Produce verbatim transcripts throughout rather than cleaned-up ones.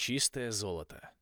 Чистое золото.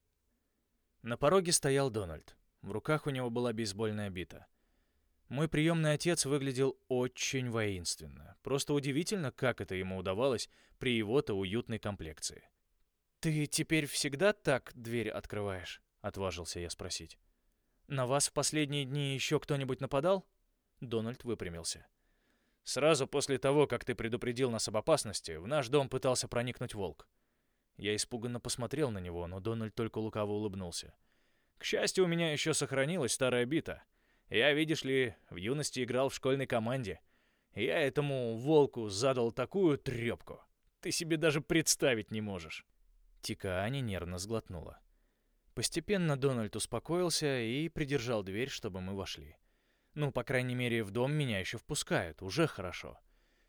На пороге стоял Дональд. В руках у него была бейсбольная бита. Мой приемный отец выглядел очень воинственно. Просто удивительно, как это ему удавалось при его-то уютной комплекции. «Ты теперь всегда так дверь открываешь?» — отважился я спросить. «На вас в последние дни еще кто-нибудь нападал?» Дональд выпрямился. «Сразу после того, как ты предупредил нас об опасности, в наш дом пытался проникнуть волк». Я испуганно посмотрел на него, но Дональд только лукаво улыбнулся. «К счастью, у меня еще сохранилась старая бита. Я, видишь ли, в юности играл в школьной команде. Я этому волку задал такую трепку. Ты себе даже представить не можешь». Тикаани нервно сглотнула. Постепенно Дональд успокоился и придержал дверь, чтобы мы вошли. Ну, по крайней мере, в дом меня еще впускают, уже хорошо.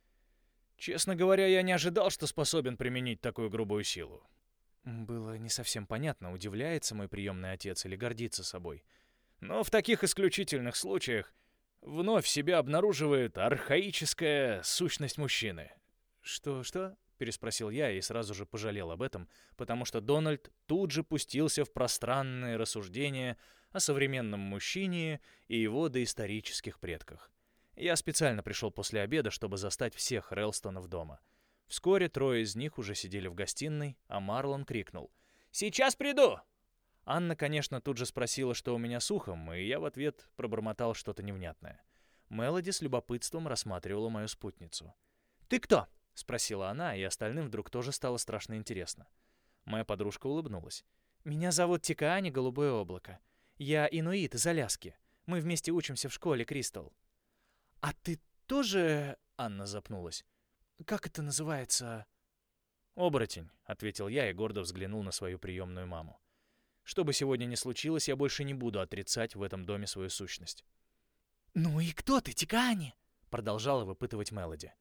Честно говоря, я не ожидал, что способен применить такую грубую силу. Было не совсем понятно, удивляется мой приемный отец или гордится собой. Но в таких исключительных случаях вновь себя обнаруживает архаическая сущность мужчины. «Что-что?» — переспросил я и сразу же пожалел об этом, потому что Дональд тут же пустился в пространные рассуждения о современном мужчине и его доисторических предках. Я специально пришел после обеда, чтобы застать всех Рэлстонов дома. Вскоре трое из них уже сидели в гостиной, а Марлон крикнул: «Сейчас приду!» Анна, конечно, тут же спросила, что у меня с ухом, и я в ответ пробормотал что-то невнятное. Мелоди с любопытством рассматривала мою спутницу. «Ты кто?» — спросила она, и остальным вдруг тоже стало страшно интересно. Моя подружка улыбнулась. «Меня зовут Тикаани Голубое облако. Я инуит из Аляски. Мы вместе учимся в школе Кристал». «А ты тоже...» — Анна запнулась. «Как это называется?» «Оборотень», — ответил я и гордо взглянул на свою приемную маму. «Что бы сегодня ни случилось, я больше не буду отрицать в этом доме свою сущность». «Ну и кто ты, Тикаани?» — продолжала выпытывать Мелоди.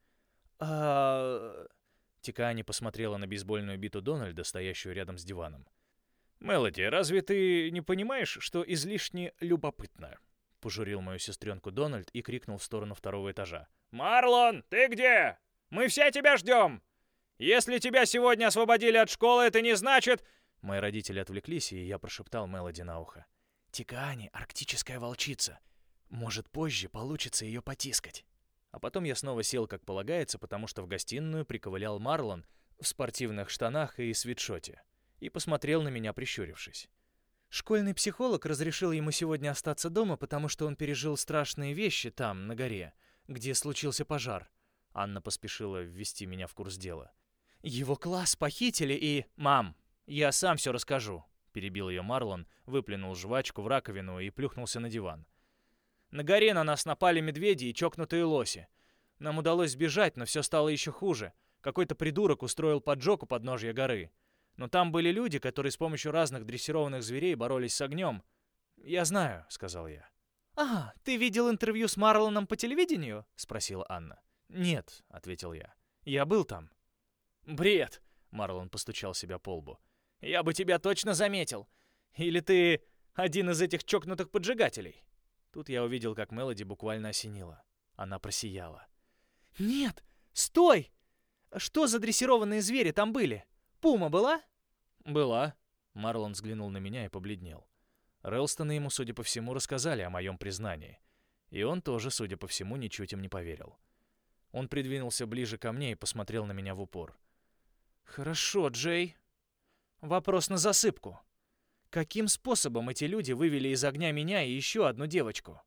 «А...» Тикаани посмотрела на бейсбольную биту Дональда, стоящую рядом с диваном. «Мелоди, разве ты не понимаешь, что излишне любопытно?» — пожурил мою сестренку Дональд и крикнул в сторону второго этажа. «Марлон, ты где? Мы все тебя ждем! Если тебя сегодня освободили от школы, это не значит...» Мои родители отвлеклись, и я прошептал Мелоди на ухо. «Тикаани — арктическая волчица. Может, позже получится ее потискать». А потом я снова сел, как полагается, потому что в гостиную приковылял Марлон в спортивных штанах и свитшоте и посмотрел на меня, прищурившись. Школьный психолог разрешил ему сегодня остаться дома, потому что он пережил страшные вещи там, на горе, где случился пожар. Анна поспешила ввести меня в курс дела. Его класс похитили и... «Мам, я сам все расскажу», — перебил ее Марлон, выплюнул жвачку в раковину и плюхнулся на диван. «На горе на нас напали медведи и чокнутые лоси. Нам удалось сбежать, но все стало еще хуже. Какой-то придурок устроил поджог у подножья горы. Но там были люди, которые с помощью разных дрессированных зверей боролись с огнем. Я знаю», — сказал я. «Ага, ты видел интервью с Марлоном по телевидению?» — спросила Анна. «Нет», — ответил я. «Я был там». «Бред!» — Марлон постучал себя по лбу. «Я бы тебя точно заметил. Или ты один из этих чокнутых поджигателей?» Тут я увидел, как Мелоди буквально осенила. Она просияла. «Нет! Стой! Что за дрессированные звери там были? Пума была?» «Была». Марлон взглянул на меня и побледнел. Рэлстоны ему, судя по всему, рассказали о моем признании. И он тоже, судя по всему, ничуть им не поверил. Он придвинулся ближе ко мне и посмотрел на меня в упор. «Хорошо, Джей. Вопрос на засыпку. Каким способом эти люди вывели из огня меня и еще одну девочку?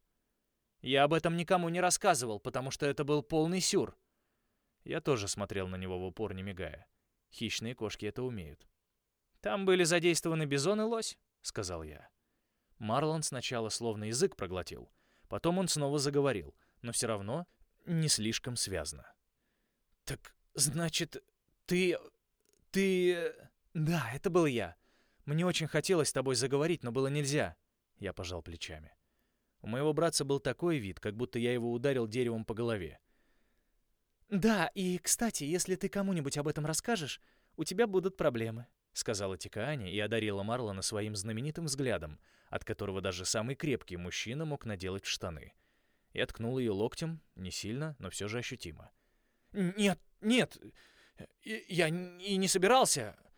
Я об этом никому не рассказывал, потому что это был полный сюр». Я тоже смотрел на него в упор, не мигая. Хищные кошки это умеют. «Там были задействованы бизон и лось», — сказал я. Марлон сначала словно язык проглотил, потом он снова заговорил, но все равно не слишком связно. «Так, значит, ты... ты...» «Да, это был я. Мне очень хотелось с тобой заговорить, но было нельзя». Я пожал плечами. У моего братца был такой вид, как будто я его ударил деревом по голове. «Да, и, кстати, если ты кому-нибудь об этом расскажешь, у тебя будут проблемы», — сказала Тикаани и одарила Марлона своим знаменитым взглядом, от которого даже самый крепкий мужчина мог наделать в штаны. Я ткнул ее локтем, не сильно, но все же ощутимо. «Нет, нет, я и не собирался.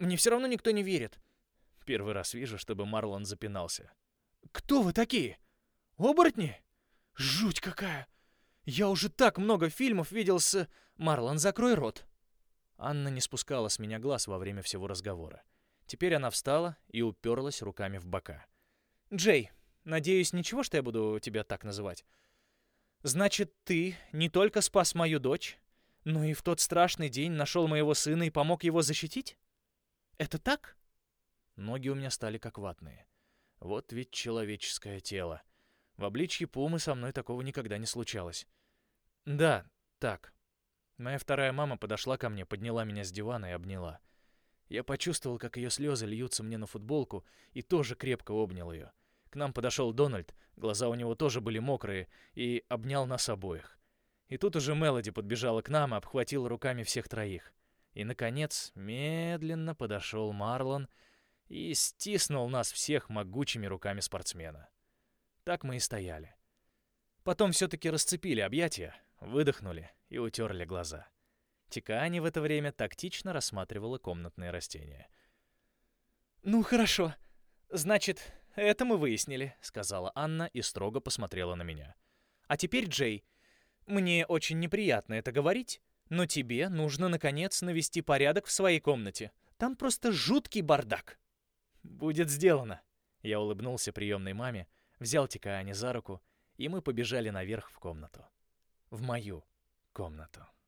Мне все равно никто не верит». Первый раз вижу, чтобы Марлон запинался. «Кто вы такие? Оборотни? Жуть какая! Я уже так много фильмов видел с... Марлон, закрой рот!» Анна не спускала с меня глаз во время всего разговора. Теперь она встала и уперлась руками в бока. «Джей, надеюсь, ничего, что я буду тебя так называть? Значит, ты не только спас мою дочь, но и в тот страшный день нашел моего сына и помог его защитить? Это так?» Ноги у меня стали как ватные. Вот ведь человеческое тело. В обличье пумы со мной такого никогда не случалось. Да, так. Моя вторая мама подошла ко мне, подняла меня с дивана и обняла. Я почувствовал, как ее слезы льются мне на футболку, и тоже крепко обнял ее. К нам подошел Дональд, глаза у него тоже были мокрые, и обнял нас обоих. И тут уже Мелоди подбежала к нам и обхватила руками всех троих. И, наконец, медленно подошел Марлон и стиснул нас всех могучими руками спортсмена. Так мы и стояли. Потом все-таки расцепили объятия, выдохнули и утерли глаза. Тикаани в это время тактично рассматривала комнатные растения. «Ну, хорошо. Значит, это мы выяснили», — сказала Анна и строго посмотрела на меня. «А теперь, Джей, мне очень неприятно это говорить, но тебе нужно, наконец, навести порядок в своей комнате. Там просто жуткий бардак». «Будет сделано». Я улыбнулся приемной маме, взял Тикаани за руку, и мы побежали наверх в комнату. В мою комнату.